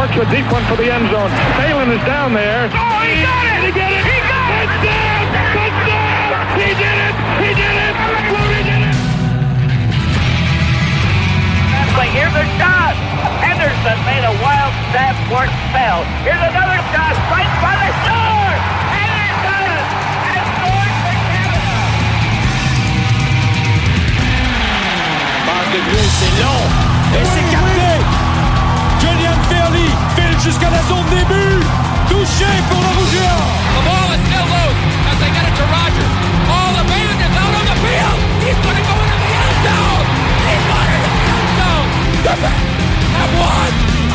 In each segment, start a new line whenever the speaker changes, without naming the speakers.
Works a deep one for the end zone. Phelan is down there.
Oh, he got it!
He got it!
He got it!
Touchdown! Touchdown! He did it! He did it! Flutie did it!
But here's a shot. Henderson made a wild stab for it, fell. Here's another shot right by the shore. And it does. And scored for Canada.
Passe de Gray, c'est long. Et c'est capté. Julian Fairley file jusqu'à la zone début. Touché pour le Rouge et Or.
The ball is still loose as they get it to Rogers. Oh, the band is out on the field. He's going to go into the end zone. He's going into the end zone. The Pats have won.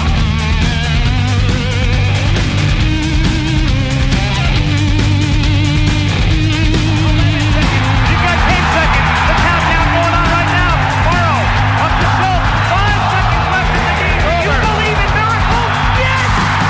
You've got 10 seconds. The countdown going on right now. Morrow up to Schultz. 5 seconds left in the game. You believe in miracles? Yes!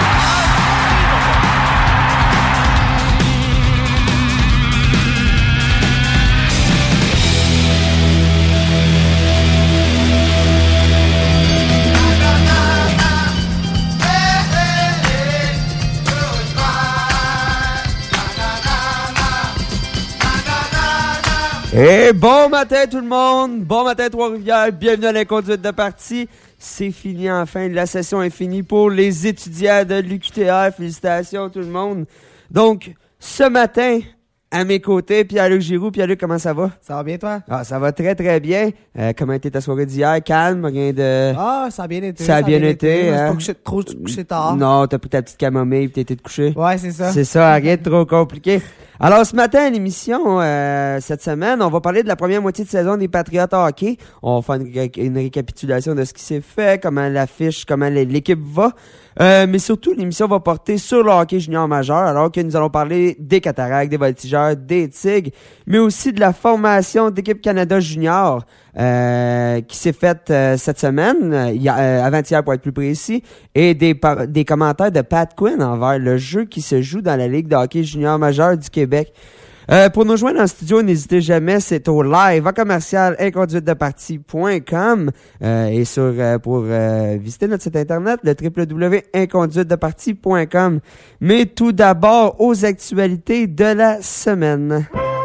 Et bon matin tout le monde, bon matin Trois-Rivières, bienvenue à l'inconduite de partie. C'est fini enfin, la session est finie pour les étudiants de l'UQTR, félicitations tout le monde. Donc, ce matin, à mes côtés, Pierre-Luc Giroux. Pierre-Luc, comment ça va?
Ça va bien, toi?
Ah, ça va très très bien. Comment était ta soirée d'hier? Calme, rien de...
Ah, ça a bien été.
Ça a bien été,
C'est
hein?
pas trop couché tard.
Non, t'as pris ta petite camomille et t'es été te coucher.
Ouais, c'est ça.
C'est ça, rien de trop compliqué. Alors, ce matin, à l'émission, cette semaine, on va parler de la première moitié de saison des Patriots hockey. On va faire une récapitulation de ce qui s'est fait, comment l'affiche, comment l'équipe va. Mais surtout, l'émission va porter sur le hockey junior majeur, alors que nous allons parler des Cataractes, des Voltigeurs, des Tigres, mais aussi de la formation d'équipe Canada junior qui s'est faite cette semaine, avant-hier pour être plus précis, et des commentaires de Pat Quinn envers le jeu qui se joue dans la Ligue de hockey junior majeur du Québec. Pour nous joindre en studio, n'hésitez jamais, c'est au live à commercial inconduitedepartie.com et pour visiter notre site internet, le www.inconduitedepartie.com. Mais tout d'abord, aux actualités de la semaine.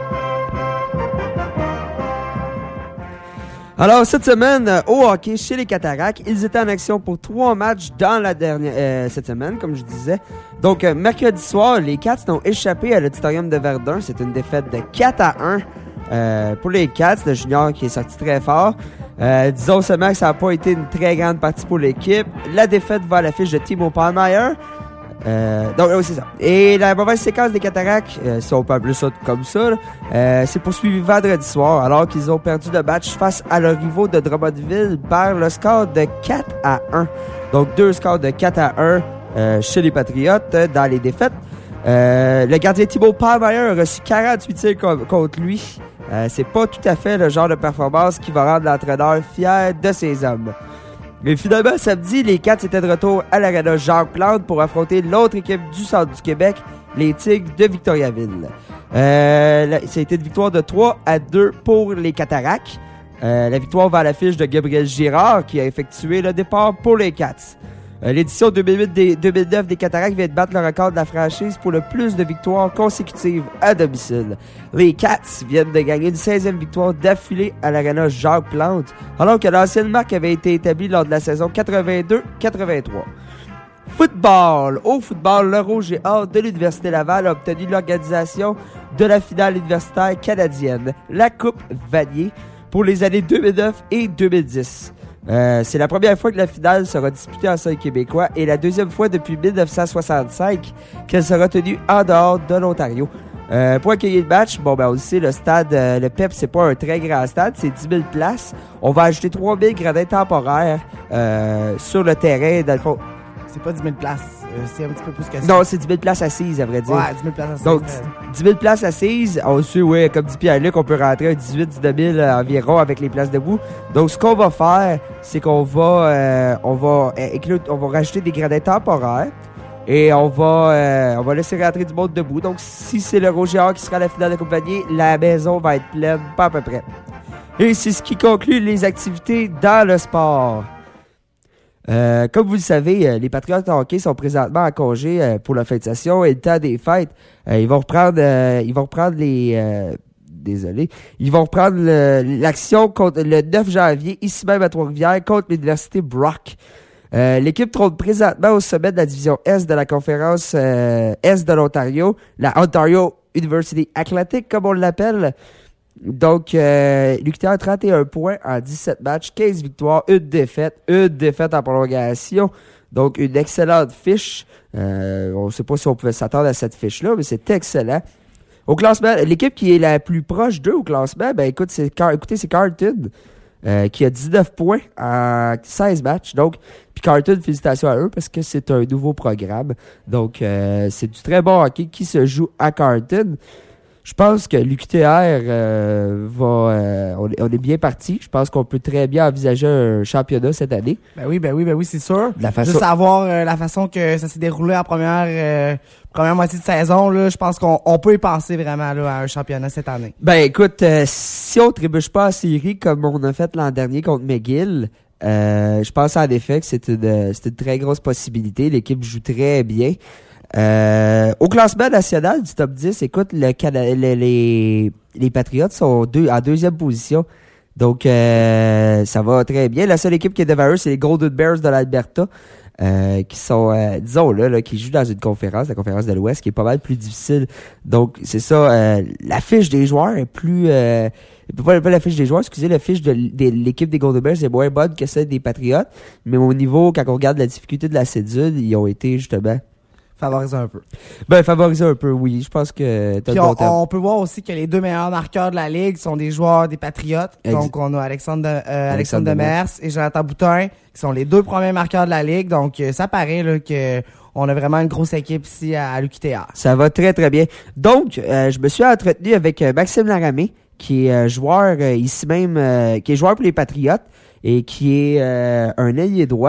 Alors, cette semaine, au hockey, chez les Cataractes, ils étaient en action pour 3 matchs dans la dernière cette semaine, comme je disais. Donc, mercredi soir, les Cats ont échappé à l'auditorium de Verdun. C'est une défaite de 4-1 pour les Cats, le junior qui est sorti très fort. Disons seulement que ça n'a pas été une très grande partie pour l'équipe. La défaite va à l'affiche de Timo Palmeyer. Donc, oui, c'est ça. Et la mauvaise séquence des Cataractes, si on peut appeler ça comme ça, c'est poursuivi vendredi soir, alors qu'ils ont perdu le match face à leurs rivaux de Drummondville par le score de 4-1. Donc, 2 scores de 4-1 chez les Patriotes dans les défaites. Le gardien Thibaut Palmeyer a reçu 48 tirs contre lui. C'est pas tout à fait le genre de performance qui va rendre l'entraîneur fier de ses hommes. Mais finalement, samedi, les Cats étaient de retour à l'Arena Jacques-Plante pour affronter l'autre équipe du centre du Québec, les Tigres de Victoriaville. Ça a été une victoire de 3-2 pour les Cataractes. La victoire va à l'affiche de Gabriel Girard qui a effectué le départ pour les Cats. L'édition 2008-2009 des Cataractes vient de battre le record de la franchise pour le plus de victoires consécutives à domicile. Les Cats viennent de gagner une 16e victoire d'affilée à l'Arena Jacques-Plante, alors que l'ancienne marque avait été établie lors de la saison 82-83. Football. Au football, le Rouge et Or de l'Université Laval a obtenu l'organisation de la finale universitaire canadienne, la Coupe Vanier, pour les années 2009 et 2010. C'est la première fois que la finale sera disputée en sol québécois et la deuxième fois depuis 1965 qu'elle sera tenue en dehors de l'Ontario. Pour accueillir le match, on le sait, le stade, le PEP, c'est pas un très grand stade, c'est 10 000 places. On va ajouter 3 000 gradins temporaires sur le terrain, dans le fond.
C'est pas 10 000 places, c'est un petit peu plus que ça.
Non, c'est 10 000 places assises, à vrai dire.
Ouais, 10 000 places assises.
Donc, 10 000 places assises, on sait, ouais, comme dit Pierre-Luc, on peut rentrer à 18-19 000 environ avec les places debout. Donc, ce qu'on va faire, c'est qu'on va rajouter des gradins temporaires et on va laisser rentrer du monde debout. Donc, si c'est le Rouge et Or qui sera à la finale de Coupe Vanier, la maison va être pleine, pas à peu près. Et c'est ce qui conclut les activités dans le sport. Comme vous le savez, les Patriots de hockey sont présentement en congé pour la fin de session et le temps des fêtes. Ils vont reprendre l'action contre le 9 janvier, ici même à Trois-Rivières, contre l'Université Brock. L'équipe trône présentement au sommet de la division Est de la conférence Est de l'Ontario, la Ontario University Athletic, comme on l'appelle. Donc, l'UQTR a 31 points en 17 matchs, 15 victoires, une défaite en prolongation. Donc, une excellente fiche. On ne sait pas si on pouvait s'attendre à cette fiche-là, mais c'est excellent. Au classement, l'équipe qui est la plus proche d'eux au classement, c'est Carleton, qui a 19 points en 16 matchs. Donc, puis Carleton, félicitations à eux parce que c'est un nouveau programme. Donc, c'est du très bon hockey qui se joue à Carleton. Je pense que l'UQTR on est bien parti. Je pense qu'on peut très bien envisager un championnat cette année.
Ben oui, c'est sûr.
Façon...
Juste savoir la façon que ça s'est déroulé en première moitié de saison, là, je pense qu'on peut y penser vraiment là, à un championnat cette année.
Ben écoute, si on trébuche pas en série comme on a fait l'an dernier contre McGill, je pense en effet que c'est une très grosse possibilité. L'équipe joue très bien. Au classement national du top 10, écoute, les Patriots sont en deuxième position. Donc, ça va très bien. La seule équipe qui est devant eux, c'est les Golden Bears de l'Alberta, qui sont, qui jouent dans une conférence, la conférence de l'Ouest, qui est pas mal plus difficile. Donc, c'est ça, la fiche des joueurs est plus... pas la fiche des joueurs, excusez, la fiche de l'équipe des Golden Bears est moins bonne que celle des Patriots. Mais au niveau, quand on regarde la difficulté de la cédule, ils ont été, justement...
Favoriser un peu.
Favoriser un peu, oui. Je pense que t'as
Puis
le bon terme.
on peut voir aussi que les deux meilleurs marqueurs de la Ligue sont des joueurs des Patriots. Donc, on a Alexandre Demers et Jonathan Boutin, qui sont les deux premiers marqueurs de la Ligue. Donc, ça paraît là, que on a vraiment une grosse équipe ici à l'UQTR. Ça
va très, très bien. Donc, je me suis entretenu avec Maxime Laramé, qui est joueur ici même, qui est joueur pour les Patriots et qui est un ailier droit.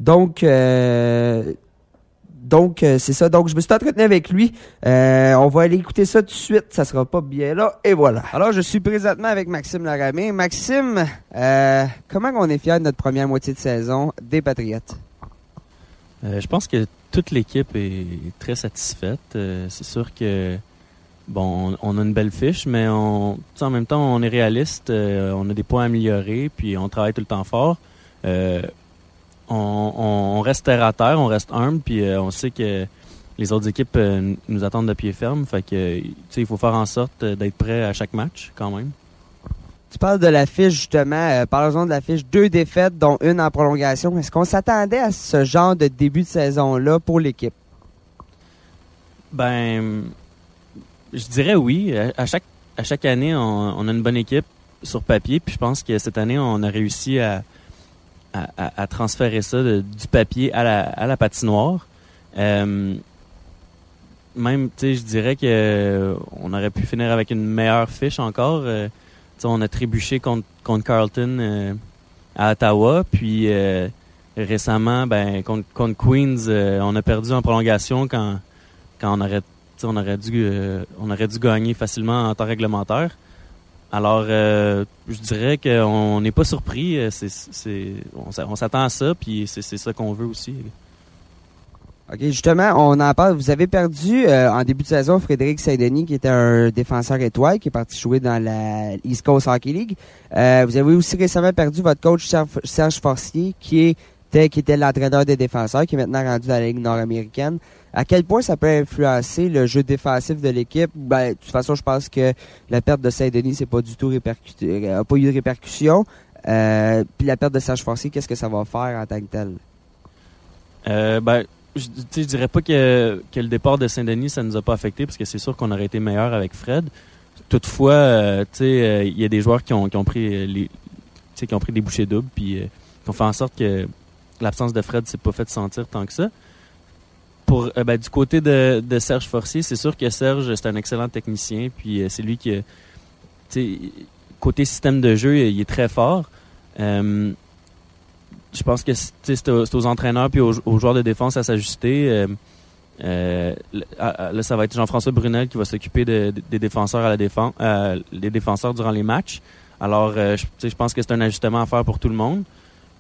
Donc, c'est ça. Donc, je me suis entretenu avec lui. On va aller écouter ça tout de suite. Ça sera pas bien là. Et voilà. Alors, je suis présentement avec Maxime Laramé. Maxime, comment on est fiers de notre première moitié de saison des Patriotes?
Je pense que toute l'équipe est très satisfaite. C'est sûr que, bon, on a une belle fiche, mais en même temps, on est réaliste. On a des points à améliorer, puis on travaille tout le temps fort. On reste terre à terre, on reste humble, puis on sait que les autres équipes nous attendent de pied ferme. Fait que, il faut faire en sorte d'être prêt à chaque match, quand même.
Tu parles de la fiche, justement. Parlons de la fiche. 2 défaites, dont une en prolongation. Est-ce qu'on s'attendait à ce genre de début de saison-là pour l'équipe?
Je dirais oui. À chaque année, on a une bonne équipe sur papier, puis je pense que cette année, on a réussi à transférer ça du papier à la patinoire. Même, je dirais que on aurait pu finir avec une meilleure fiche encore. On a trébuché contre Carleton à Ottawa, puis récemment, contre Queens, on a perdu en prolongation quand on aurait dû gagner facilement en temps réglementaire. Alors, je dirais qu'on n'est pas surpris. On s'attend à ça, puis c'est ça qu'on veut aussi.
OK, justement, on en parle. Vous avez perdu en début de saison Frédéric Saint-Denis, qui était un défenseur étoile, qui est parti jouer dans la East Coast Hockey League. Vous avez aussi récemment perdu votre coach Serge Forcier, qui était l'entraîneur des défenseurs, qui est maintenant rendu dans la Ligue nord-américaine. À quel point ça peut influencer le jeu défensif de l'équipe? De toute façon, je pense que la perte de Saint-Denis, c'est pas du tout n'a pas eu de répercussions. Puis la perte de Serge Forcier, qu'est-ce que ça va faire en tant que tel?
Je dirais pas que le départ de Saint-Denis, ça nous a pas affecté, parce que c'est sûr qu'on aurait été meilleur avec Fred. Toutefois, il y a des joueurs qui ont pris qui ont pris des bouchées doubles, puis qui ont fait en sorte que l'absence de Fred s'est pas fait sentir tant que ça. Du côté de Serge Forcier, c'est sûr que Serge, c'est un excellent technicien, puis c'est lui qui, côté système de jeu, il est très fort. Je pense que c'est aux entraîneurs puis aux joueurs de défense à s'ajuster. Là, ça va être Jean-François Brunel qui va s'occuper des défenseurs les défenseurs durant les matchs. Alors, je pense que c'est un ajustement à faire pour tout le monde.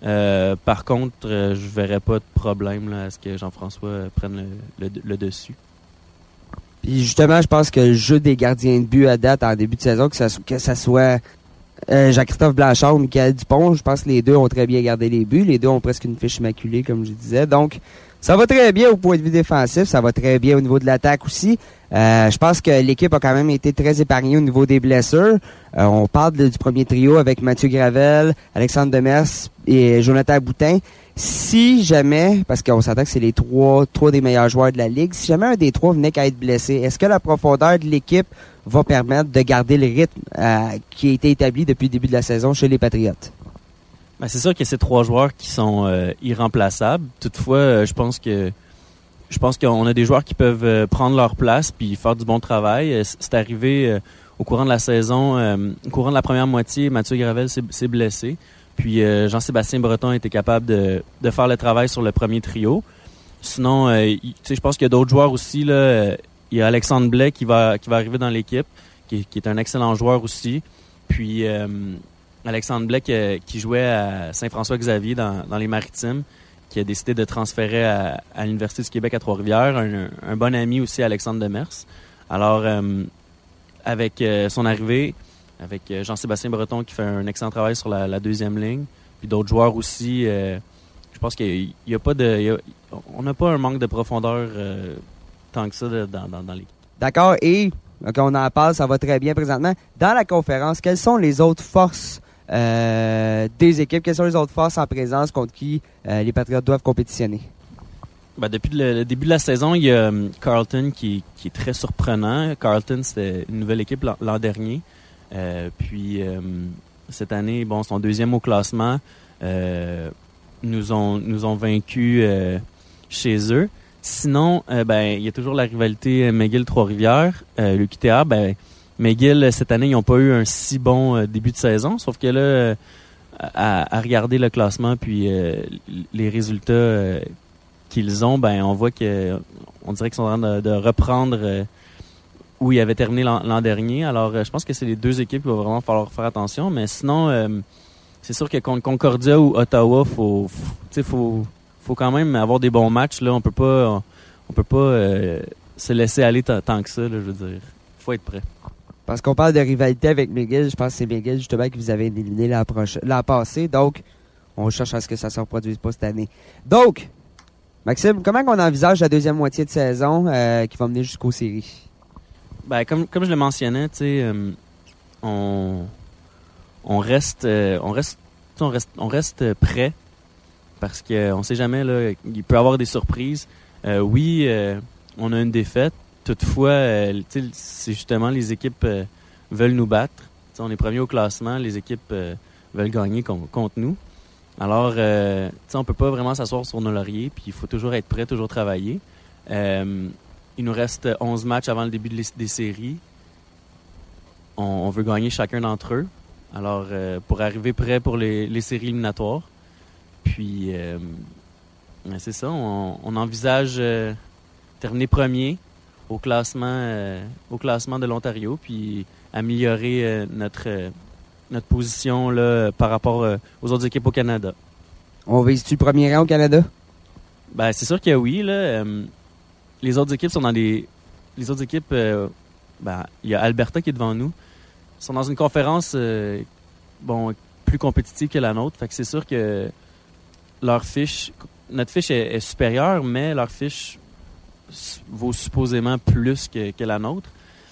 Par contre, je verrais pas de problème là, à ce que Jean-François prenne le dessus.
Puis justement, je pense que le jeu des gardiens de but à date en début de saison, que ça soit Jacques-Christophe Blanchard ou Michael Dupont, je pense que les deux ont très bien gardé les buts. Les deux ont presque une fiche immaculée, comme je disais. Donc, ça va très bien au point de vue défensif. Ça va très bien au niveau de l'attaque aussi. Je pense que l'équipe a quand même été très épargnée au niveau des blessures. On parle du premier trio avec Mathieu Gravel, Alexandre Demers et Jonathan Boutin. Si jamais, parce qu'on s'entend que c'est les trois des meilleurs joueurs de la Ligue, si jamais un des trois venait qu'à être blessé, est-ce que la profondeur de l'équipe va permettre de garder le rythme qui a été établi depuis le début de la saison chez les Patriotes?
Ben, c'est sûr que c'est 3 joueurs qui sont irremplaçables. Toutefois, je pense qu'on a des joueurs qui peuvent prendre leur place puis faire du bon travail. C'est arrivé au courant de la saison, au courant de la première moitié, Mathieu Gravel s'est blessé. Puis Jean-Sébastien Breton a été capable de faire le travail sur le premier trio. Sinon, je pense qu'il y a d'autres joueurs aussi. Là, il y a Alexandre Blais qui va arriver dans l'équipe, qui est un excellent joueur aussi. Puis Alexandre Blais qui jouait à Saint-François-Xavier dans les Maritimes, qui a décidé de transférer à l'Université du Québec à Trois-Rivières. Un bon ami aussi, Alexandre Demers. Alors, avec son arrivée, avec Jean-Sébastien Breton qui fait un excellent travail sur la deuxième ligne, puis d'autres joueurs aussi, je pense qu'il y a pas on n'a pas un manque de profondeur tant que ça dans l'équipe.
D'accord, et on en parle, ça va très bien présentement. Dans la conférence, quelles sont les autres forces des équipes? Quelles sont les autres forces en présence contre qui les Patriotes doivent compétitionner?
Ben, depuis le début de la saison, il y a Carleton qui est très surprenant. Carleton, c'était une nouvelle équipe l'an dernier. Puis cette année, bon, sont deuxième au classement. Nous ont vaincus chez eux. Sinon, il y a toujours la rivalité McGill-Trois-Rivières. L'UQTR, McGill, cette année, ils n'ont pas eu un si bon début de saison. Sauf que là, à regarder le classement puis les résultats qu'ils ont, on voit on dirait qu'ils sont en train de reprendre où ils avaient terminé l'an dernier. Alors, je pense que c'est les deux équipes qui va vraiment falloir faire attention. Mais sinon, c'est sûr que contre Concordia ou Ottawa, faut quand même avoir des bons matchs. Là, on peut pas se laisser aller tant que ça. Là, je veux dire, faut être prêt.
Parce qu'on parle de rivalité avec McGill, je pense que c'est McGill justement qui vous avait éliminé l'an passé. Donc, on cherche à ce que ça ne se reproduise pas cette année. Donc, Maxime, comment on envisage la deuxième moitié de saison qui va mener jusqu'aux séries?
Comme je le mentionnais, tu sais, on reste prêt parce qu'on ne sait jamais là, il peut y avoir des surprises. Oui, on a une défaite. Toutefois, c'est justement les équipes veulent nous battre. T'sais, on est premier au classement, les équipes veulent gagner contre nous. Alors, on peut pas vraiment s'asseoir sur nos lauriers, puis il faut toujours être prêt, toujours travailler. Il nous reste 11 matchs avant le début des séries. On veut gagner chacun d'entre eux. Alors, pour arriver prêt pour les séries éliminatoires. Puis, c'est ça, on envisage terminer premier au classement de l'Ontario, puis améliorer notre position là, par rapport aux autres équipes au Canada.
On vise-tu le premier rang au Canada?
C'est sûr que oui. Là, les autres équipes sont dans les autres équipes. Il y a Alberta qui est devant nous. Ils sont dans une conférence plus compétitive que la nôtre. Fait que c'est sûr que notre fiche est supérieure, mais leur fiche vaut supposément plus que la nôtre.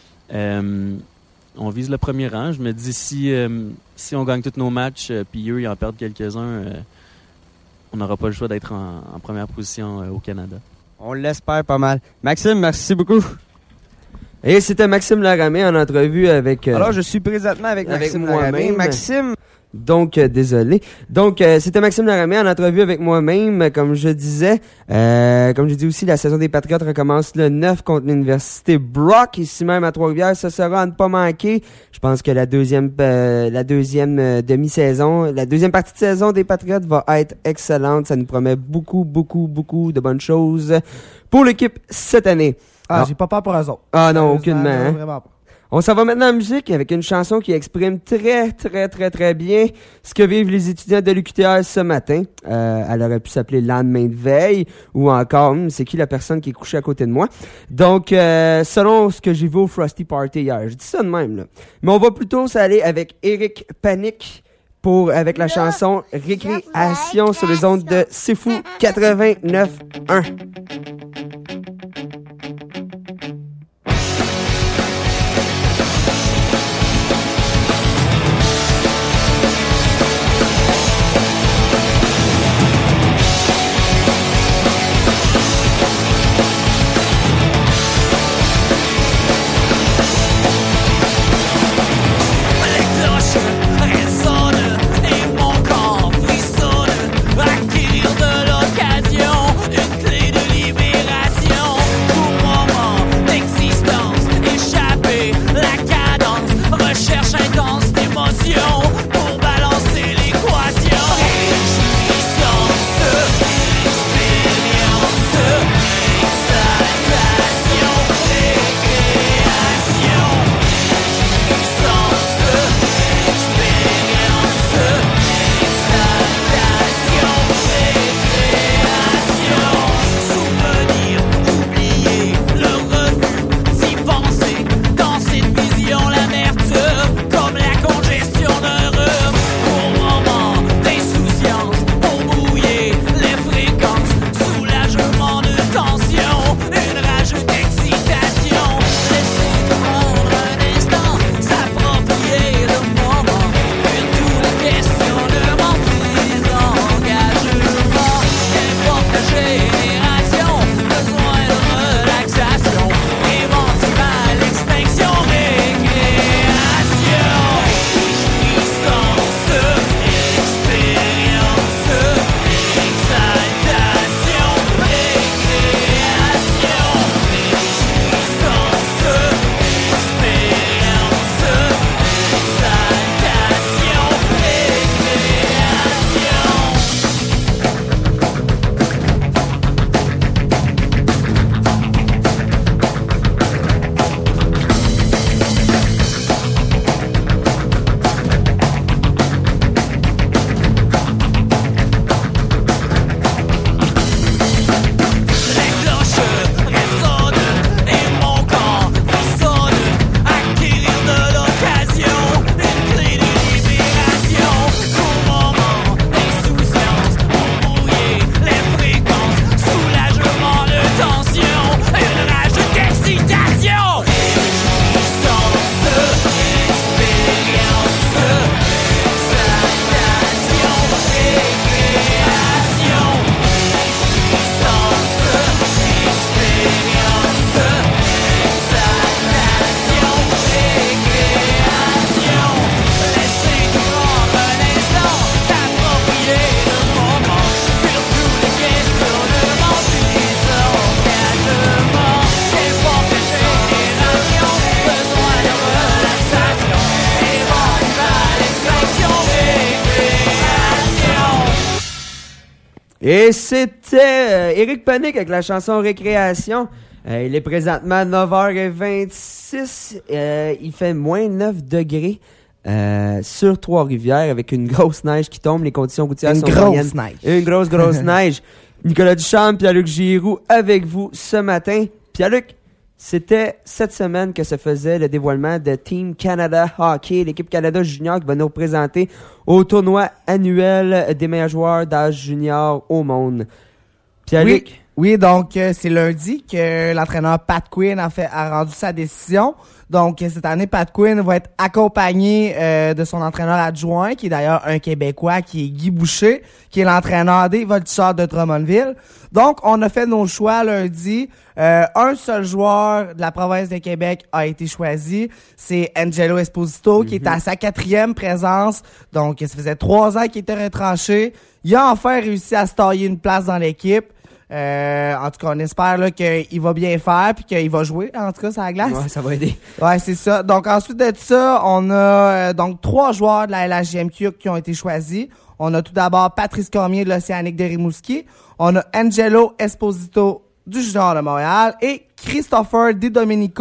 On vise le premier rang. Je me dis si on gagne tous nos matchs puis eux ils en perdent quelques-uns, on n'aura pas le choix d'être en première position au Canada.
On l'espère pas mal. Maxime, merci beaucoup. Et c'était Maxime Laramé en entrevue avec... Alors, je suis présentement avec Maxime Laramé. Maxime... Donc, désolé. Donc, c'était Maxime Laramé en entrevue avec moi-même, comme je disais. Comme je dis aussi, la saison des Patriotes recommence le 9 contre l'Université Brock, ici même à Trois-Rivières. Ça sera à ne pas manquer. Je pense que la deuxième demi-saison, la deuxième partie de saison des Patriotes va être excellente. Ça nous promet beaucoup, beaucoup, beaucoup de bonnes choses pour l'équipe cette année.
J'ai pas peur pour eux autres.
Ah non, aucunement. Hein?
Vraiment pas.
On s'en va maintenant en musique avec une chanson qui exprime très, très, très, très bien ce que vivent les étudiants de l'UQTR ce matin. Elle aurait pu s'appeler Lendemain de veille ou encore, c'est qui la personne qui est couchée à côté de moi? Donc, selon ce que j'ai vu au Frosty Party hier. Je dis ça de même, là. Mais on va plutôt s'aller avec Eric Panic avec la chanson Récréation sur les ondes de C'est Fou 89.1.
Une clé de libération pour moment d'existence. Échapper la cadence, recherche intense d'émotion pour balancer l'équation. Réjouissance, expérience, exaltation, récréation. Réjouissance, expérience, exaltation, récréation. Souvenir, oublier, le refus, s'y penser, dans cette vision l'amertume, comme la congestion d'un rhume. Pour moment d'insouciance, pour brouiller les fréquences, soulagement de tension, une rage d'excitation. Laisser prendre un instant, s'approprier le moment, puis tout la question de m'emprise engagement. Qu'importe la génération, besoin de relaxation, éventuelle extinction, récréation. Réjouissance, expérience, exaltation, récréation. Réjouissance, expérience, exaltation, récréation. Les cloches résonnent et mon corps frissonne. Acquérir de l'occasion, une clé de libération. Pour moment d'insouciance, pour brouiller les fréquences, soulagement de tension, une rage d'excitation. Réjouissance, expérience, exaltation, récréation. Réjouissance, expérience, exaltation, récréation. Laisser prendre un instant, s'approprier le moment, sur toutes les questions de m'emprise engagement. Qu'importe la génération, besoin de relaxation, éventuelle extinction, récréation.
Et c'était Eric Panic avec la chanson Récréation. Il est présentement 9h26. Il fait moins 9 degrés sur Trois-Rivières avec une grosse neige qui tombe. Les conditions routières
Une
sont
grosse
moyennes.
neige.
Une grosse neige. Nicolas Duchamp, Pierre-Luc Giroux avec vous ce matin. Pierre-Luc, c'était cette semaine que se faisait le dévoilement de Team Canada Hockey, l'équipe Canada Junior qui va nous représenter au tournoi annuel des meilleurs joueurs d'âge junior au monde. Pierre-Luc?
Oui, donc c'est lundi que l'entraîneur Pat Quinn a rendu sa décision. Donc cette année, Pat Quinn va être accompagné de son entraîneur adjoint, qui est d'ailleurs un Québécois, qui est Guy Boucher, qui est l'entraîneur des Voltigeurs de Drummondville. Donc on a fait nos choix lundi. Un seul joueur de la province de Québec a été choisi, c'est Angelo Esposito, qui est à sa 4e présence. Donc ça faisait 3 ans qu'il était retranché. Il a enfin réussi à se tailler une place dans l'équipe. En tout cas, on espère là qu'il va bien faire puis qu'il va jouer, en tout cas, sur la glace.
Ouais, ça va aider.
Ouais, c'est ça. Donc, ensuite de ça, on a donc 3 joueurs de la LHJMQ qui ont été choisis. On a tout d'abord Patrice Cormier de l'Océanique de Rimouski. On a Angelo Esposito du Junior de Montréal et Christopher Di Domenico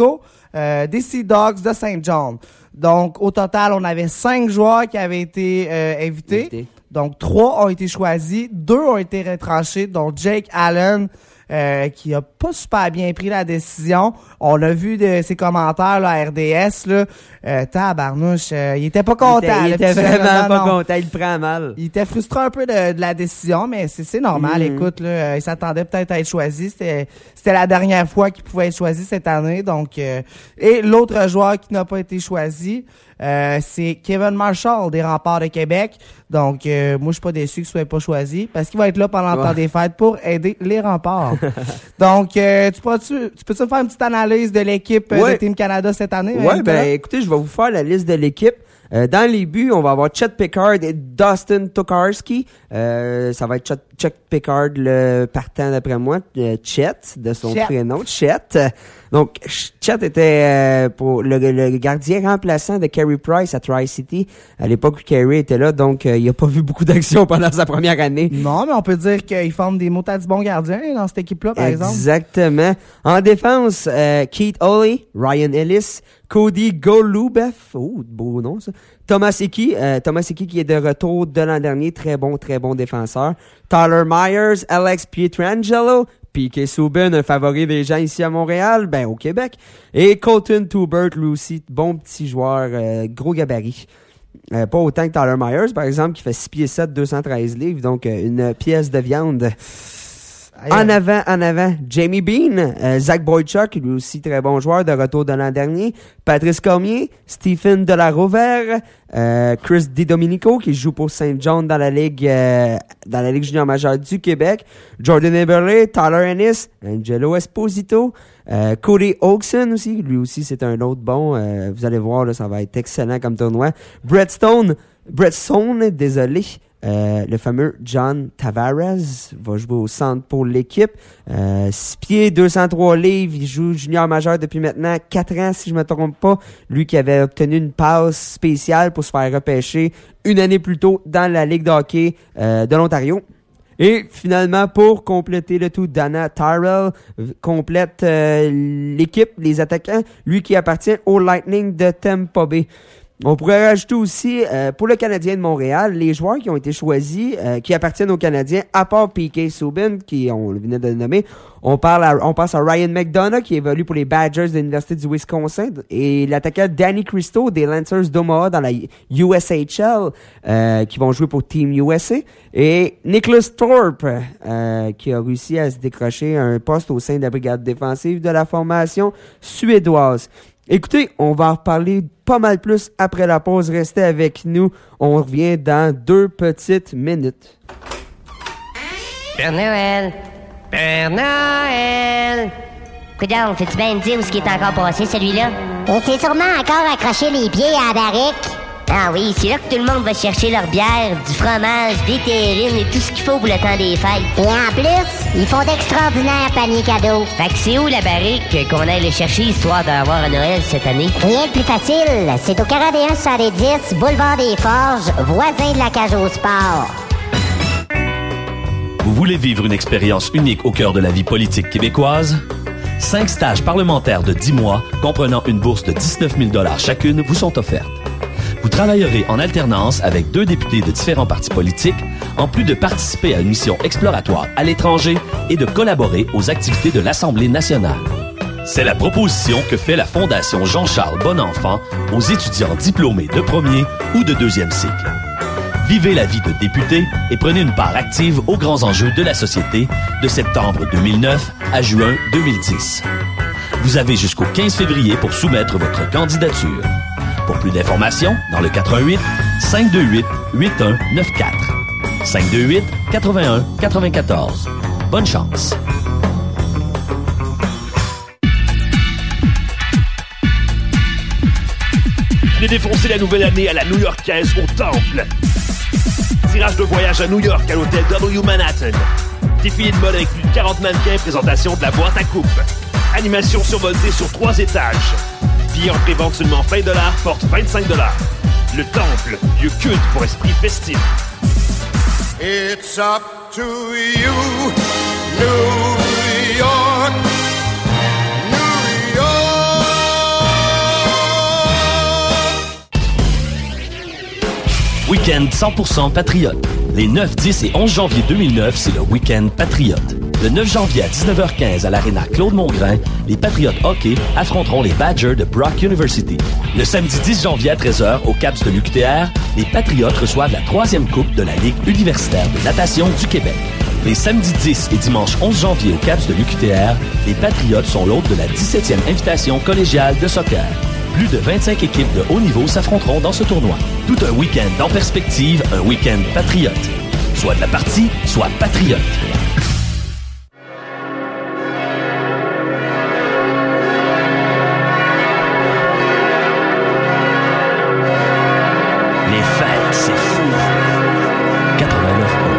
des Sea Dogs de Saint John. Donc, au total, on avait 5 joueurs qui avaient été invités. Donc, 3 ont été choisis, 2 ont été retranchés, dont Jake Allen, qui a pas super bien pris la décision. On a vu de ses commentaires là, à RDS, là, tabarnouche, il était pas content.
Il était vraiment pas content, il le prend mal.
Il était frustré un peu de la décision, mais c'est normal. Écoute, là, il s'attendait peut-être à être choisi. C'était la dernière fois qu'il pouvait être choisi cette année. Donc, et l'autre joueur qui n'a pas été choisi, c'est Kevin Marshall des Remparts de Québec. Donc, moi, je suis pas déçu qu'il soit pas choisi parce qu'il va être là pendant le temps des fêtes pour aider les Remparts. Donc, tu peux-tu me faire une petite analyse de l'équipe de Team Canada cette année?
Oui, écoutez, je vais vous faire la liste de l'équipe. Dans les buts, on va avoir Chet Pickard et Dustin Tokarski. Ça va être Chet Pickard, le partant d'après moi. Chet, de son prénom. Chet. Donc, Chet était pour le gardien remplaçant de Carey Price à Tri-City. À l'époque où Carey était là, donc il a pas vu beaucoup d'action pendant sa première année.
Non, mais on peut dire qu'il forme des mots-tadis bons gardiens dans cette équipe-là, par exemple.
Exactement. En défense, Keith Oley, Ryan Ellis, Cody Golubev, beau nom ça. Thomas Hickey qui est de retour de l'an dernier, très bon défenseur. Tyler Myers, Alex Pietrangelo, P.K. Subban, un favori des gens ici à Montréal, au Québec. Et Colton Toubert, lui aussi, bon petit joueur, gros gabarit. Pas autant que Tyler Myers, par exemple, qui fait 6 pieds 7, 213 livres, donc une pièce de viande. En avant, Jamie Bean, Zach Boychuk, lui aussi très bon joueur, de retour de l'an dernier. Patrice Cormier, Stephen Delarovere, Chris DiDomenico, qui joue pour Saint John dans la Ligue junior majeure du Québec. Jordan Eberle, Tyler Ennis, Angelo Esposito, Cody Oakson aussi, lui aussi c'est un autre bon. Vous allez voir, là, ça va être excellent comme tournoi. Brett Stone, désolé. Le fameux John Tavares va jouer au centre pour l'équipe. 6 pieds, 203 livres. Il joue junior majeur depuis maintenant 4 ans, si je me trompe pas. Lui qui avait obtenu une passe spéciale pour se faire repêcher une année plus tôt dans la Ligue de hockey de l'Ontario. Et finalement, pour compléter le tout, Dana Tyrell complète l'équipe, les attaquants. Lui qui appartient au Lightning de Tampa Bay. On pourrait rajouter aussi, pour le Canadien de Montréal, les joueurs qui ont été choisis, qui appartiennent aux Canadiens, à part P.K. Subban, qui on venait de le nommer. On passe à Ryan McDonough, qui évolue pour les Badgers de l'Université du Wisconsin, et l'attaquant Danny Cristo des Lancers d'Omaha dans la USHL, qui vont jouer pour Team USA, et Nicholas Thorpe, qui a réussi à se décrocher un poste au sein de la brigade défensive de la formation suédoise. Écoutez, on va en reparler pas mal plus après la pause. Restez avec nous. On revient dans 2 petites minutes.
Père Noël! Père Noël! Coudonc, fais-tu bien me dire où ce qui est encore passé, celui-là?
Et c'est sûrement encore accroché les pieds à la barrique.
Ah oui, c'est là que tout le monde va chercher leur bière, du fromage, des terrines et tout ce qu'il faut pour le temps des fêtes.
Et en plus, ils font d'extraordinaires paniers cadeaux.
Fait que c'est où la barrique qu'on aille le chercher histoire d'avoir un Noël cette année?
Rien de plus facile. C'est au 41-70, boulevard des Forges, voisin de la cage au sport.
Vous voulez vivre une expérience unique au cœur de la vie politique québécoise? 5 stages parlementaires de 10 mois, comprenant une bourse de 19 000 $ chacune, vous sont offertes. Vous travaillerez en alternance avec 2 députés de différents partis politiques, en plus de participer à une mission exploratoire à l'étranger et de collaborer aux activités de l'Assemblée nationale. C'est la proposition que fait la Fondation Jean-Charles Bonenfant aux étudiants diplômés de premier ou de deuxième cycle. Vivez la vie de député et prenez une part active aux grands enjeux de la société de septembre 2009 à juin 2010. Vous avez jusqu'au 15 février pour soumettre votre candidature. Pour plus d'informations, dans le 418-528-8194. 528-81-94. Bonne chance!
Venez défoncer la nouvelle année à la New-Yorkaise au Temple. Tirage de voyage à New York à l'hôtel W Manhattan. Défilé de mode avec plus de 40 mannequins, présentation de la boîte à coupe. Animation surmontée sur 3 étages. Billets en pré-vente seulement $20, porte $25. Le Temple, lieu culte pour esprit festif.
It's up to you, New York, New York.
100% patriote. Les 9, 10 et 11 janvier 2009, c'est le Week-end Patriote. Le 9 janvier à 19h15 à l'Arena Claude-Mongrain, les Patriotes hockey affronteront les Badgers de Brock University. Le samedi 10 janvier à 13h au CAPS de l'UQTR, les Patriotes reçoivent la 3e coupe de la Ligue universitaire de natation du Québec. Les samedis 10 et dimanche 11 janvier au CAPS de l'UQTR, les Patriotes sont l'hôte de la 17e invitation collégiale de soccer. Plus de 25 équipes de haut niveau s'affronteront dans ce tournoi. Tout un week-end en perspective, un week-end patriote. Soit de la partie, soit patriote. Les fêtes, c'est fou. 89 ans.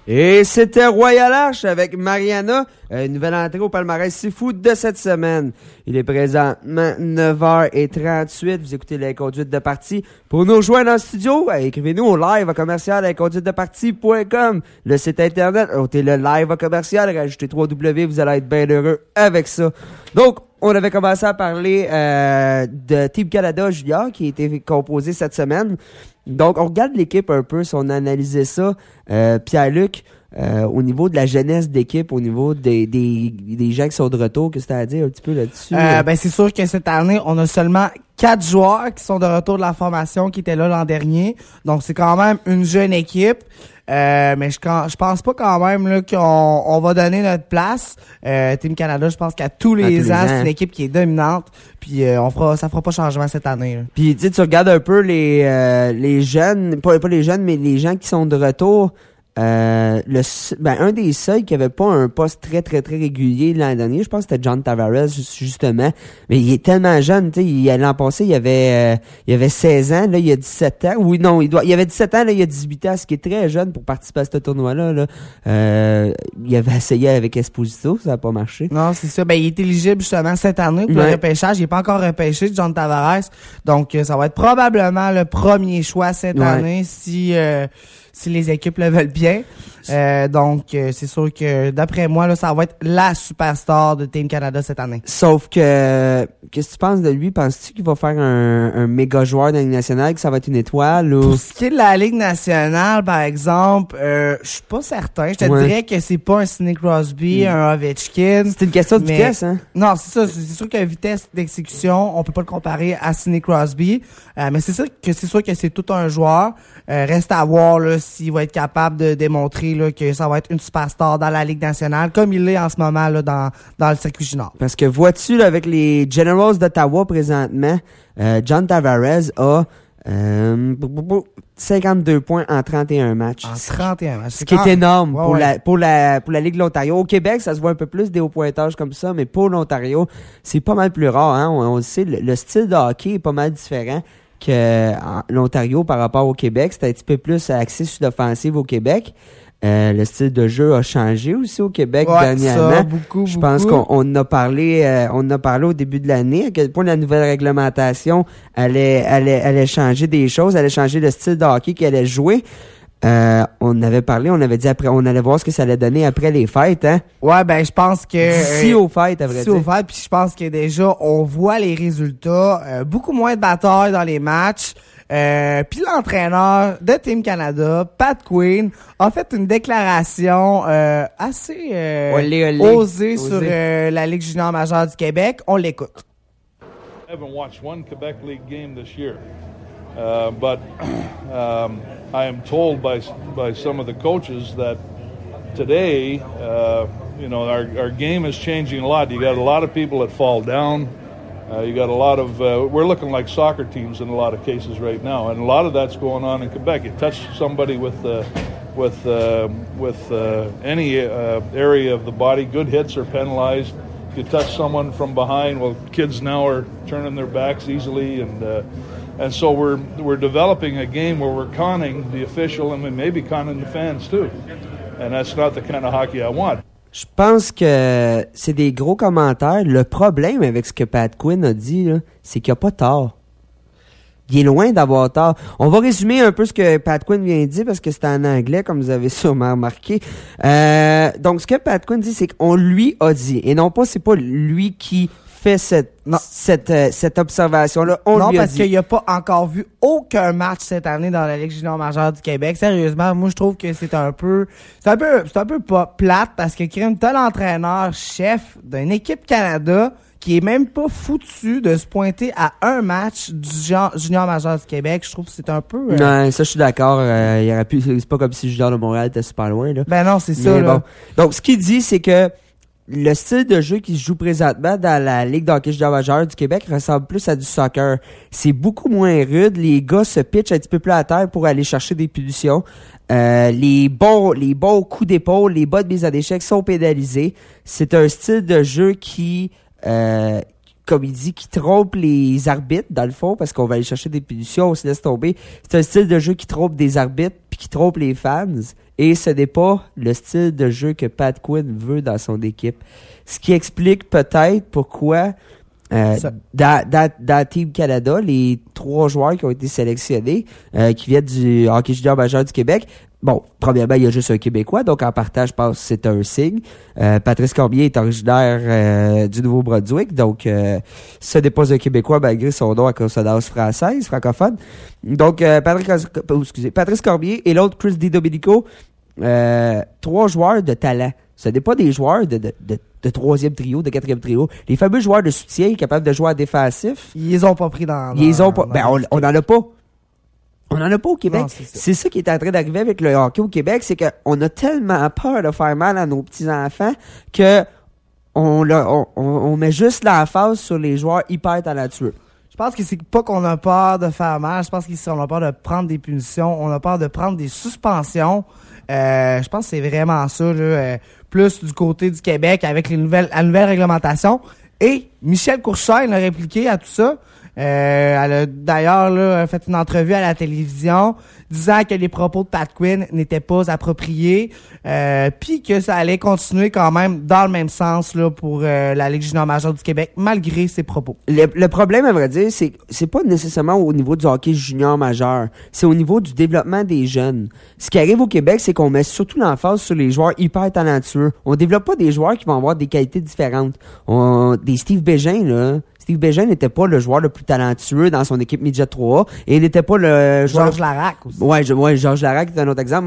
Et c'était Royal Arch avec Mariana, nouvelle entrée au palmarès C'est Fou de cette semaine. Il est présentement 9h38. Vous écoutez l'inconduite de partie. Pour nous rejoindre dans le studio, écrivez-nous au live à commercial inconduitedepartie.com. Le site internet, notez le live à commercial, rajoutez 3W, vous allez être bien heureux avec ça. Donc, on avait commencé à parler de Team Canada Junior qui a été composé cette semaine. Donc, on regarde l'équipe un peu, si on analysait ça, Pierre-Luc, au niveau de la jeunesse d'équipe, au niveau des gens qui sont de retour, qu'est-ce que tu as à dire un petit peu là-dessus?
Ben, c'est sûr que cette année, on a seulement 4 joueurs qui sont de retour de la formation qui étaient là l'an dernier. Donc, c'est quand même une jeune équipe. Mais je pense pas quand même là qu'on va donner notre place. Team Canada, je pense qu'à tous les ans, c'est une équipe qui est dominante. Puis ça fera pas changement cette année. Là.
Puis tu regardes un peu les jeunes, pas les jeunes, mais les gens qui sont de retour. Un des seuls qui avait pas un poste très très très régulier l'an dernier, je pense que c'était John Tavares justement, mais il est tellement jeune, tu sais, l'an passé il avait 16 ans, là il y a 17 ans, il avait 17 ans, là il y a 18 ans, ce qui est très jeune pour participer à ce tournoi-là, là. Il avait essayé avec Esposito, ça a pas marché.
Non, c'est ça, il est éligible justement cette année pour le repêchage, il est pas encore repêché, John Tavares, donc ça va être probablement le premier choix cette année si les équipes le veulent bien. Donc, c'est sûr que, d'après moi, là, ça va être la superstar de Team Canada cette année.
Sauf que, qu'est-ce que tu penses de lui? Penses-tu qu'il va faire un méga joueur de la Ligue nationale, que ça va être une étoile? Ou...
Pour ce qui est de la Ligue nationale, par exemple, je suis pas certain. Je te dirais que c'est pas un Sidney Crosby, un Ovechkin.
C'est une question de vitesse, hein?
Non, c'est ça. C'est sûr que vitesse d'exécution, on peut pas le comparer à Sidney Crosby. Mais c'est sûr que c'est tout un joueur. Reste à voir, là, s'il va être capable de démontrer là, que ça va être une superstar dans la Ligue nationale, comme il l'est en ce moment là, dans le circuit junior.
Parce que vois-tu, là, avec les Generals d'Ottawa présentement, John Tavares a 52 points en 31 matchs.
En 31 matchs.
Ce qui est énorme pour la Ligue de l'Ontario. Au Québec, ça se voit un peu plus des hauts pointages comme ça, mais pour l'Ontario, c'est pas mal plus rare. Hein? On le sait, le style de hockey est pas mal différent que l'Ontario par rapport au Québec. C'est un petit peu plus axé sur l'offensive au Québec. Le style de jeu a changé aussi au Québec dernièrement.
Ça, beaucoup.
Je pense qu'on en a parlé au début de l'année, à quel point la nouvelle réglementation allait changer des choses, allait changer le style de hockey qu'elle allait jouer. On avait parlé, on avait dit après, on allait voir ce que ça allait donner après les fêtes, hein.
Ouais, je pense que
d'ici aux fêtes, à vrai dire.
D'ici aux fêtes, puis je pense que déjà on voit les résultats, beaucoup moins de batailles dans les matchs. Puis l'entraîneur de Team Canada, Pat Quinn, a fait une déclaration assez osée sur la Ligue junior majeure du Québec. On l'écoute.
I haven't watched one Quebec League game this year, but I am told by some of the coaches that today, our game is changing a lot. You got a lot of people that fall down. You got a lot of we're looking like soccer teams in a lot of cases right now, and a lot of that's going on in Quebec. You touch somebody with any area of the body, good hits are penalized. If you touch someone from behind, well, kids now are turning their backs easily, and so we're developing a game where we're conning the official and maybe conning the fans too, and that's not the kind of hockey I want.
Je pense que c'est des gros commentaires. Le problème avec ce que Pat Quinn a dit, là, c'est qu'il n'a pas tort. Il est loin d'avoir tort. On va résumer un peu ce que Pat Quinn vient de dire parce que c'est en anglais, comme vous avez sûrement remarqué. Donc, ce que Pat Quinn dit, c'est qu'on lui a dit. Et non pas, c'est pas lui qui fait cette observation-là.
Non, parce qu'il n'a pas encore vu aucun match cette année dans la Ligue junior majeure du Québec. Sérieusement, moi, je trouve que c'est un peu pas plate parce que t'as l'entraîneur-chef d'une équipe Canada qui est même pas foutu de se pointer à un match du junior majeur du Québec. Je trouve que c'est un peu...
Non, ça, je suis d'accord. Il y aurait pu, c'est pas comme si le junior de Montréal était super loin, là.
Ben non, c'est ça, là.
Bon. Donc, ce qu'il dit, c'est que le style de jeu qui se joue présentement dans la Ligue d'hockey junior majeur du Québec ressemble plus à du soccer. C'est beaucoup moins rude. Les gars se pitchent un petit peu plus à terre pour aller chercher des punitions. Les bons coups d'épaule, les bas de mise à d'échec sont pénalisés. C'est un style de jeu qui, comme il dit, qui trompe les arbitres, dans le fond, parce qu'on va aller chercher des punitions, on se laisse tomber. C'est un style de jeu qui trompe des arbitres puis qui trompe les fans. Et ce n'est pas le style de jeu que Pat Quinn veut dans son équipe. Ce qui explique peut-être pourquoi dans Team Canada, les 3 joueurs qui ont été sélectionnés, qui viennent du hockey junior majeur du Québec, bon, premièrement, il y a juste un Québécois, donc en partage, je pense que c'est un signe. Patrice Cormier est originaire du Nouveau-Brunswick, donc ce n'est pas un Québécois malgré son nom à consonance française, francophone. Donc, Patrice Cormier et l'autre, Chris DiDomenico, 3 joueurs de talent. Ce n'est pas des joueurs de troisième trio, de quatrième trio. Les fameux joueurs de soutien capables de jouer à défensif.
Ils les ont pas pris dans
ils les ont pas. Ben, on n'en a pas. On n'en a pas au Québec.
Non,
c'est ça qui est en train d'arriver avec le hockey au Québec, c'est qu'on a tellement peur de faire mal à nos petits-enfants que on met juste l'emphase sur les joueurs hyper talentueux.
Je pense que c'est pas qu'on a peur de faire mal, je pense qu'on a peur de prendre des punitions, on a peur de prendre des suspensions. Je pense que c'est vraiment ça, là, plus du côté du Québec avec la nouvelle réglementation. Et Michel Courchaine a répliqué à tout ça. Elle a d'ailleurs là, fait une entrevue à la télévision disant que les propos de Pat Quinn n'étaient pas appropriés, puis que ça allait continuer quand même dans le même sens là pour la Ligue junior majeure du Québec malgré ses propos.
Le problème, à vrai dire, c'est pas nécessairement au niveau du hockey junior majeur, c'est au niveau du développement des jeunes. Ce qui arrive au Québec, c'est qu'on met surtout l'emphase sur les joueurs hyper talentueux. On développe pas des joueurs qui vont avoir des qualités différentes. Des Steve Bégin, là. Steve Bégin n'était pas le joueur le plus talentueux dans son équipe Midget 3A et il n'était pas le joueur...
Georges Larac aussi.
Ouais, Georges Larac est un autre exemple.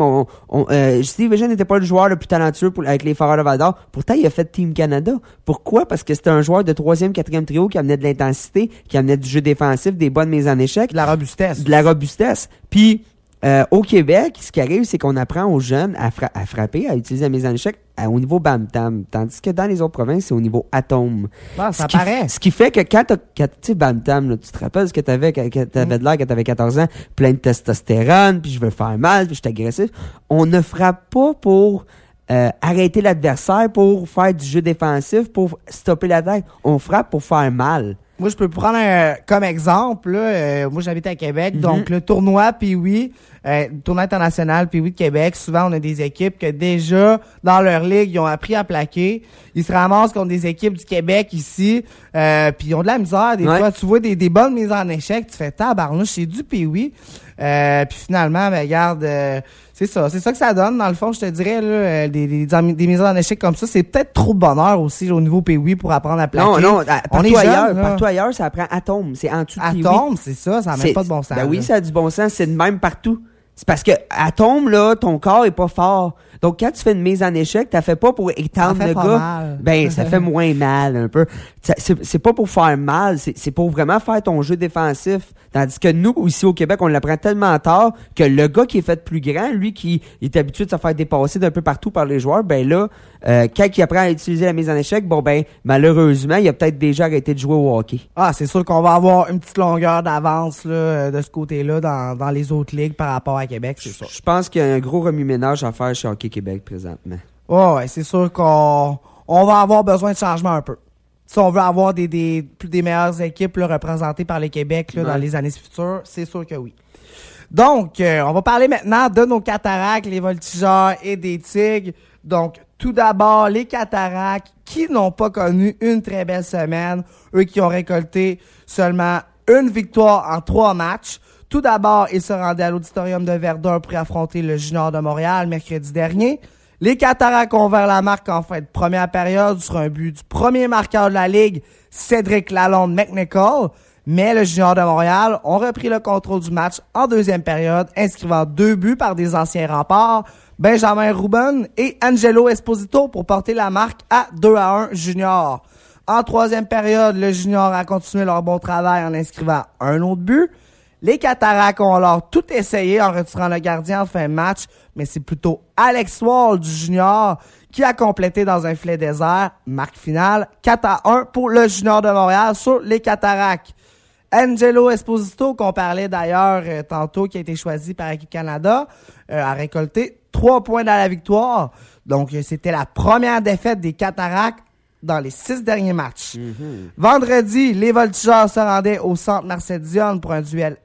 Steve Bégin n'était pas le joueur le plus talentueux avec les Foreurs de Val-d'Or. Pourtant, il a fait Team Canada. Pourquoi? Parce que c'était un joueur de 3e, 4e trio qui amenait de l'intensité, qui amenait du jeu défensif, des bonnes mises en échec.
De la robustesse.
De la robustesse. Puis, au Québec, ce qui arrive, c'est qu'on apprend aux jeunes à frapper, à utiliser la mise en échec au niveau Bantam. Tandis que dans les autres provinces, c'est au niveau Atome.
Ah, ça paraît.
Ce qui fait que quand tu sais, Bantam, là, tu te rappelles ce que t'avais de l'air quand t'avais 14 ans, plein de testostérone, puis je veux faire mal, puis je suis agressif. On ne frappe pas pour arrêter l'adversaire, pour faire du jeu défensif, pour stopper l'attaque. On frappe pour faire mal.
Moi, je peux prendre comme exemple, là, moi j'habite à Québec, donc le tournoi Pee-Wee, tournoi international Pee-Wee de Québec, souvent on a des équipes que déjà, dans leur ligue, ils ont appris à plaquer. Ils se ramassent contre des équipes du Québec ici, puis ils ont de la misère. Des fois, tu vois des bonnes mises en échec, tu fais tabarnouche, c'est du Pee-Wee. Puis finalement, ben regarde, c'est ça que ça donne. Dans le fond, je te dirais, là, des mises en échec comme ça, c'est peut-être trop de bonheur aussi là, au niveau Pee-Wee pour apprendre à plaquer.
Non, partout ailleurs, ça apprend Atome. C'est en dessous de Pee-Wee.
Atome, c'est ça n'a même pas de bon sens.
Ben oui, ça a du bon sens, c'est de même partout. C'est parce que Atome, là, ton corps est pas fort. Donc, quand tu fais une mise en échec, t'as fait pas pour étendre le gars.
Mal.
Ben, ça fait moins mal, un peu. C'est pas pour faire mal, c'est pour vraiment faire ton jeu défensif. Tandis que nous, ici au Québec, on l'apprend tellement tard que le gars qui est fait plus grand, lui qui est habitué de se faire dépasser d'un peu partout par les joueurs, ben là, quand il apprend à utiliser la mise en échec, bon ben, malheureusement, il a peut-être déjà arrêté de jouer au hockey.
Ah, c'est sûr qu'on va avoir une petite longueur d'avance là, de ce côté-là dans les autres ligues par rapport à Québec, c'est sûr.
Je pense qu'il y a un gros remue-ménage à faire chez Hockey Québec présentement.
Ouais, c'est sûr qu'on va avoir besoin de changement un peu. Si on veut avoir des meilleures équipes là, représentées par le Québec là, dans les années futures, c'est sûr que oui. Donc, on va parler maintenant de nos cataractes, les voltigeurs et des tigres. Donc, tout d'abord, les cataractes qui n'ont pas connu une très belle semaine. Eux qui ont récolté seulement une victoire en 3 matchs. Tout d'abord, ils se rendaient à l'auditorium de Verdun pour affronter le Junior de Montréal mercredi dernier. Les Cataractes ont ouvert la marque en fin de première période sur un but du premier marqueur de la Ligue, Cédric Lalonde-McNichol. Mais le Junior de Montréal ont repris le contrôle du match en deuxième période, inscrivant 2 buts par des anciens remparts, Benjamin Ruben et Angelo Esposito pour porter la marque à 2-1 Junior. En troisième période, le Junior a continué leur bon travail en inscrivant un autre but. Les Cataractes ont alors tout essayé en retirant le gardien en fin de match, mais c'est plutôt Alex Wall du Junior qui a complété dans un filet désert. Marque finale 4-1 pour le Junior de Montréal sur les Cataractes. Angelo Esposito, qu'on parlait d'ailleurs tantôt, qui a été choisi par Équipe Canada, a récolté 3 points dans la victoire. Donc, c'était la première défaite des Cataractes dans les 6 derniers matchs. Vendredi, les Voltigeurs se rendaient au centre Marcel Dionne pour un duel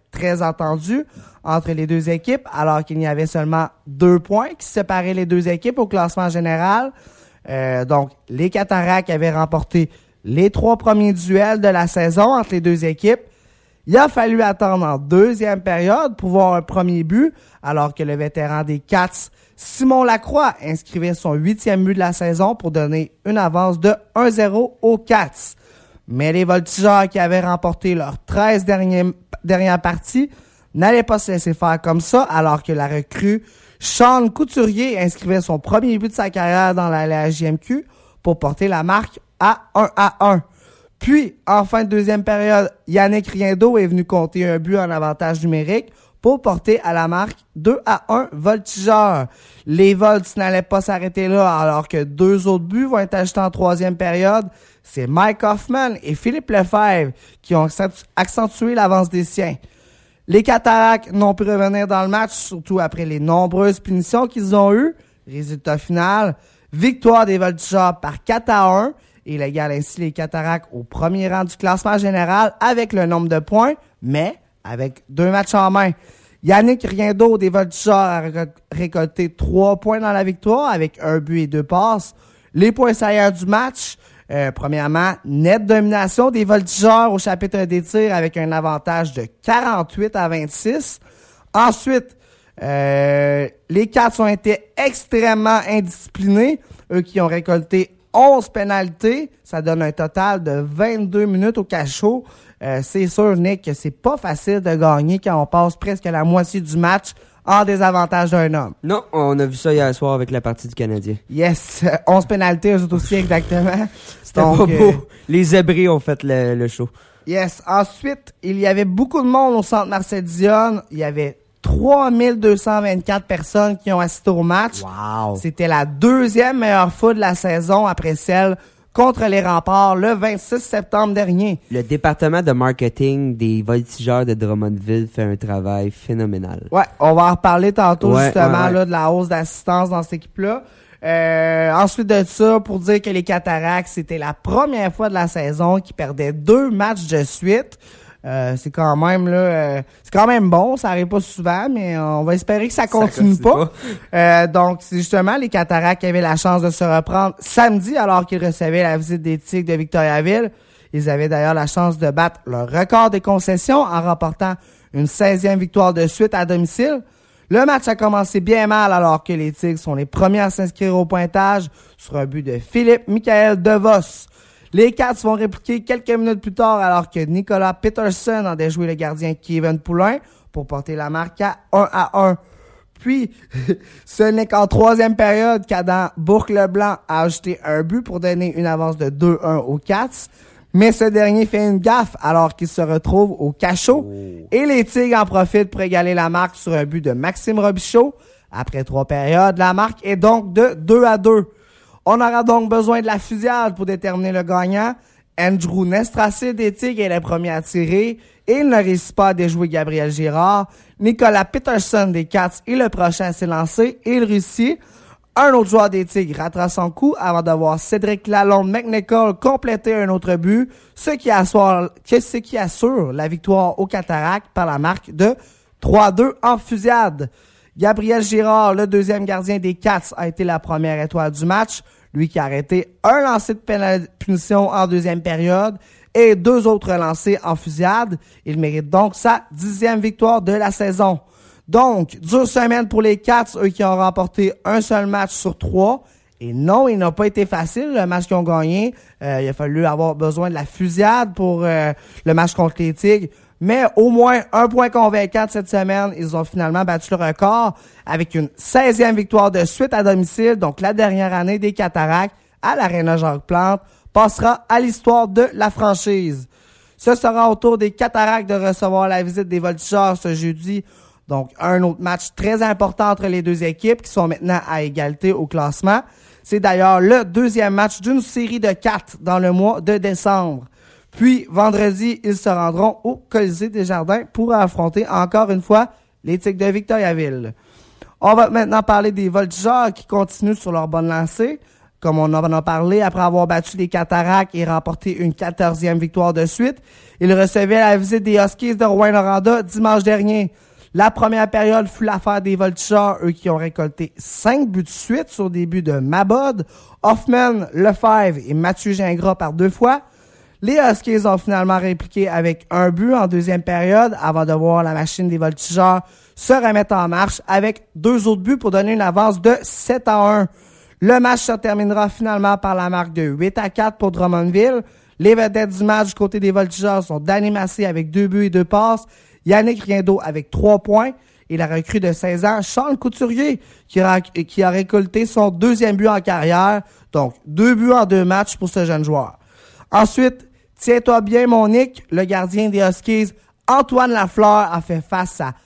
très attendu entre les deux équipes, alors qu'il y avait seulement 2 points qui séparaient les deux équipes au classement général. Donc, les Cataractes avaient remporté les 3 premiers duels de la saison entre les deux équipes. Il a fallu attendre en deuxième période pour voir un premier but, alors que le vétéran des Cats, Simon Lacroix, inscrivait son 8e but de la saison pour donner une avance de 1-0 aux Cats. Mais les Voltigeurs qui avaient remporté leurs 13 dernières parties n'allaient pas se laisser faire comme ça, alors que la recrue Sean Couturier inscrivait son premier but de sa carrière dans la JMQ pour porter la marque à 1-1. Puis, en fin de deuxième période, Yannick Riendeau est venu compter un but en avantage numérique pour porter à la marque 2-1 Voltigeurs. Les Volts n'allaient pas s'arrêter là, alors que 2 autres buts vont être ajoutés en troisième période. C'est Mike Hoffman et Philippe Lefebvre qui ont accentué l'avance des siens. Les Cataractes n'ont pu revenir dans le match, surtout après les nombreuses punitions qu'ils ont eues. Résultat final, victoire des Voltigeurs par 4-1. Il égale ainsi les Cataractes au premier rang du classement général avec le nombre de points, mais avec 2 matchs en main. Yannick Riendeau des Voltigeurs a récolté 3 points dans la victoire avec 1 but et 2 passes. Les points saillants du match, premièrement, nette domination des Voltigeurs au chapitre des tirs avec un avantage de 48-26. Ensuite, les Cats ont été extrêmement indisciplinés, eux qui ont récolté 11 pénalités, ça donne un total de 22 minutes au cachot. C'est sûr, Nick, que c'est pas facile de gagner quand on passe presque la moitié du match en désavantage d'un homme.
Non, on a vu ça hier soir avec la partie du Canadien.
Yes, 11 pénalités, eux aussi exactement.
C'était pas beau. Les Zébrés ont fait le show.
Yes, ensuite, il y avait beaucoup de monde au centre Marcel Dionne. Il y avait 3224 personnes qui ont assisté au match.
Wow.
C'était la 2e meilleure foule de la saison après celle contre les Remparts le 26 septembre dernier.
Le département de marketing des Voltigeurs de Drummondville fait un travail phénoménal.
Ouais, on va en reparler tantôt justement là de la hausse d'assistance dans cette équipe-là. Ensuite de ça, pour dire que les Cataractes, c'était la première fois de la saison qu'ils perdaient 2 matchs de suite. C'est quand même c'est quand même bon, ça arrive pas souvent, mais on va espérer que ça continue pas. Donc c'est justement les Cataractes qui avaient la chance de se reprendre samedi alors qu'ils recevaient la visite des Tigres de Victoriaville. Ils avaient d'ailleurs la chance de battre leur record des concessions en remportant une 16e victoire de suite à domicile. Le match a commencé bien mal alors que les Tigres sont les premiers à s'inscrire au pointage sur un but de Philippe Michael DeVos. Les Cats vont répliquer quelques minutes plus tard alors que Nicolas Peterson a déjoué le gardien Kevin Poulin pour porter la marque à 1-1. Puis, ce n'est qu'en troisième période qu'Adam Bourque-Leblanc a ajouté un but pour donner une avance de 2-1 aux Cats. Mais ce dernier fait une gaffe alors qu'il se retrouve au cachot. Et les Tigres en profitent pour égaler la marque sur un but de Maxime Robichaud. Après 3 périodes, la marque est donc de 2-2. On aura donc besoin de la fusillade pour déterminer le gagnant. Andrew Nestracé des Tigres est le premier à tirer et il ne réussit pas à déjouer Gabriel Girard. Nicolas Peterson des Cats est le prochain à s'élancer et il réussit. Un autre joueur des Tigres rattrape son coup avant de voir Cédric Lalonde McNichol compléter un autre but, ce qui assure la victoire aux Cataractes par la marque de 3-2 en fusillade. Gabriel Girard, le deuxième gardien des Cats, a été la première étoile du match, lui qui a arrêté un lancer de punition en deuxième période et 2 autres lancers en fusillade. Il mérite donc sa 10e victoire de la saison. Donc, dure semaine pour les Cats, eux qui ont remporté un seul match sur 3. Et non, il n'a pas été facile, le match qu'ils ont gagné. Il a fallu avoir besoin de la fusillade pour le match contre les Tigres. Mais au moins un point convaincant cette semaine, ils ont finalement battu le record avec une 16e victoire de suite à domicile. Donc, la dernière année des Cataractes à l'Arena Jacques-Plante passera à l'histoire de la franchise. Ce sera au tour des Cataractes de recevoir la visite des Voltigeurs ce jeudi. Donc, un autre match très important entre les deux équipes qui sont maintenant à égalité au classement. C'est d'ailleurs le 2e match d'une série de 4 dans le mois de décembre. Puis, vendredi, ils se rendront au Colisée des Jardins pour affronter encore une fois les Tigres de Victoriaville. On va maintenant parler des Voltigeurs qui continuent sur leur bonne lancée. Comme on en a parlé, après avoir battu les Cataractes et remporté une 14e victoire de suite, il recevait la visite des Huskies de Rouyn-Noranda dimanche dernier. La première période fut l'affaire des Voltigeurs, eux qui ont récolté 5 buts de suite sur des buts de Mabod, Hoffman, Lefebvre et Mathieu Gingras par 2 fois. Les Huskies ont finalement répliqué avec un but en deuxième période avant de voir la machine des Voltigeurs se remettre en marche avec 2 autres buts pour donner une avance de 7-1. Le match se terminera finalement par la marque de 8-4 pour Drummondville. Les vedettes du match du côté des Voltigeurs sont Danny Massé avec 2 buts et 2 passes, Yannick Riendeau avec 3 points et la recrue de 16 ans, Charles Couturier, qui a récolté son 2e but en carrière. Donc, 2 buts en 2 matchs pour ce jeune joueur. Ensuite, tiens-toi bien mon Nick, le gardien des Huskies, Antoine Lafleur a fait face à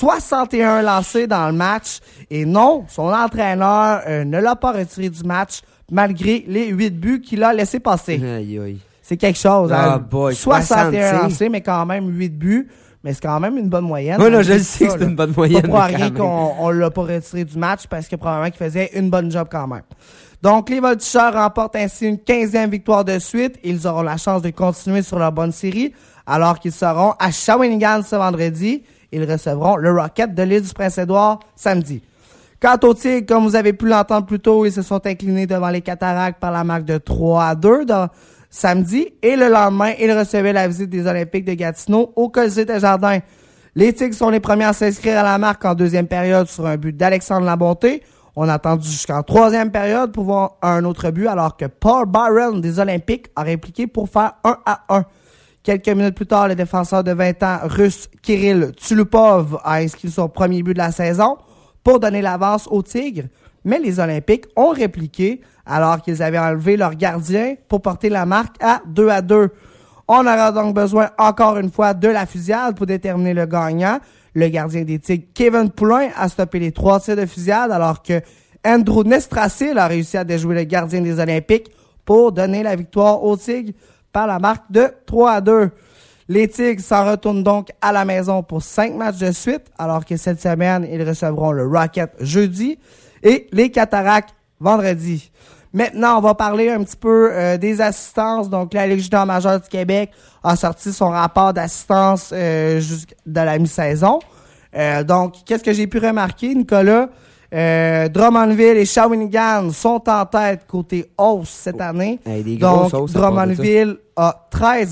61 lancés dans le match. Et non, son entraîneur ne l'a pas retiré du match malgré les 8 buts qu'il a laissé passer.
Aïe, aïe.
C'est quelque chose.
Ah,
hein?
boy,
61 lancés, mais quand même 8 buts. Mais c'est quand même une bonne moyenne.
Oui, non, je le sais que c'est une bonne moyenne.
Pas pour rien qu'on l'a pas retiré du match parce que probablement qu'il faisait une bonne job quand même. Donc, les Voltigeurs remportent ainsi une 15e victoire de suite. Ils auront la chance de continuer sur leur bonne série alors qu'ils seront à Shawinigan ce vendredi. Ils recevront le Rocket de l'île du Prince-Édouard samedi. Quant aux Tigres, comme vous avez pu l'entendre plus tôt, ils se sont inclinés devant les Cataractes par la marque de 3-2 samedi. Et le lendemain, ils recevaient la visite des Olympiques de Gatineau au Colisée des Jardins. Les Tigres sont les premiers à s'inscrire à la marque en deuxième période sur un but d'Alexandre Labonté. On a attendu jusqu'en troisième période pour voir un autre but alors que Paul Byron des Olympiques a répliqué pour faire 1-1. Quelques minutes plus tard, le défenseur de 20 ans russe Kirill Tulupov a inscrit son premier but de la saison pour donner l'avance aux Tigres. Mais les Olympiques ont répliqué alors qu'ils avaient enlevé leur gardien pour porter la marque à 2-2. On aura donc besoin encore une fois de la fusillade pour déterminer le gagnant. Le gardien des Tigres, Kevin Poulin, a stoppé les 3 tirs de fusillade alors que Andrew Nestracil a réussi à déjouer le gardien des Olympiques pour donner la victoire aux Tigres par la marque de 3-2. Les Tigres s'en retournent donc à la maison pour 5 matchs de suite, alors que cette semaine, ils recevront le Rocket jeudi et les Cataractes vendredi. Maintenant, on va parler un petit peu des assistances. Donc, la Ligue junior majeure du Québec a sorti son rapport d'assistance jusqu'à la mi-saison. Donc, qu'est-ce que j'ai pu remarquer, Nicolas? Drummondville et Shawinigan sont en tête côté hausse cette année.
Des
donc,
grosses hausses,
Drummondville a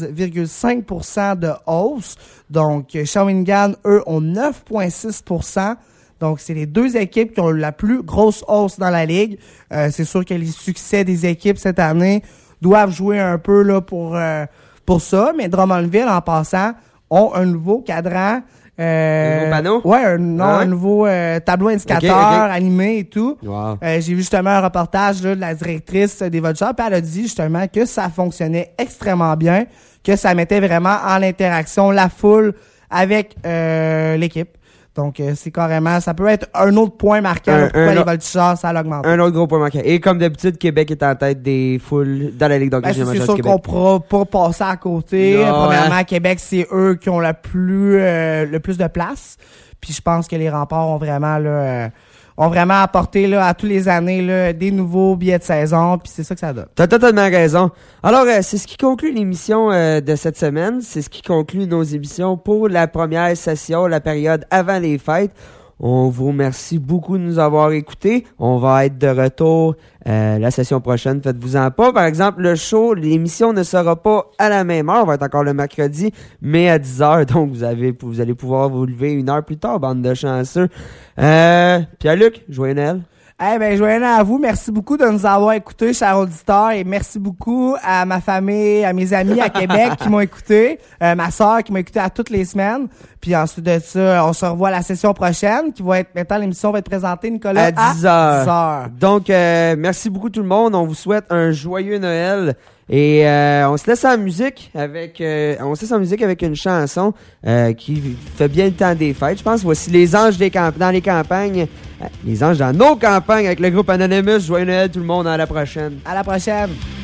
13,5% de hausse. Donc, Shawinigan, eux, ont 9,6%. Donc, c'est les 2 équipes qui ont la plus grosse hausse dans la Ligue. C'est sûr que les succès des équipes cette année doivent jouer un peu là pour ça. Mais Drummondville, en passant, ont un nouveau cadran.
Un nouveau panneau?
Ouais, un nouveau tableau indicateur animé et tout.
Wow.
J'ai vu justement un reportage là, de la directrice des Voltigeurs, puis elle a dit justement que ça fonctionnait extrêmement bien, que ça mettait vraiment en interaction la foule avec l'équipe. Donc, c'est carrément, ça peut être un autre point marquant pourquoi les Voltigeurs, ça l'augmente.
Un autre gros point marquant. Et comme d'habitude, Québec est en tête des foules dans la Ligue d'hockey junior majeure du Québec.
C'est sûr qu'on pourra pas passer à côté.
Non,
Premièrement, Québec, c'est eux qui ont le plus de place. Puis je pense que les Remparts ont vraiment apporté là, à tous les années là, des nouveaux billets de saison, puis c'est ça que ça donne.
T'as totalement raison. Alors, c'est ce qui conclut l'émission de cette semaine. C'est ce qui conclut nos émissions pour la première session, la période avant les fêtes. On vous remercie beaucoup de nous avoir écoutés. On va être de retour la session prochaine. Faites-vous-en pas. Par exemple, le show, l'émission ne sera pas à la même heure. On va être encore le mercredi, mais à 10h. Donc, vous allez pouvoir vous lever 1 heure plus tard, bande de chanceux. Pierre-Luc, joyeux Noël.
Joyeux Noël à vous. Merci beaucoup de nous avoir écoutés, chers auditeurs, et merci beaucoup à ma famille, à mes amis à Québec qui m'ont écouté, ma sœur qui m'a écouté à toutes les semaines. Puis ensuite de ça, on se revoit la session prochaine, qui va être, maintenant l'émission va être présentée, Nicolas,
à 10h. Donc, merci beaucoup tout le monde. On vous souhaite un joyeux Noël. Et on se laisse en musique avec une chanson qui fait bien le temps des fêtes. Je pense voici les anges dans les campagnes, les anges dans nos campagnes avec le groupe Anonymous. Joyeux Noël tout le monde, à la prochaine.
À la prochaine.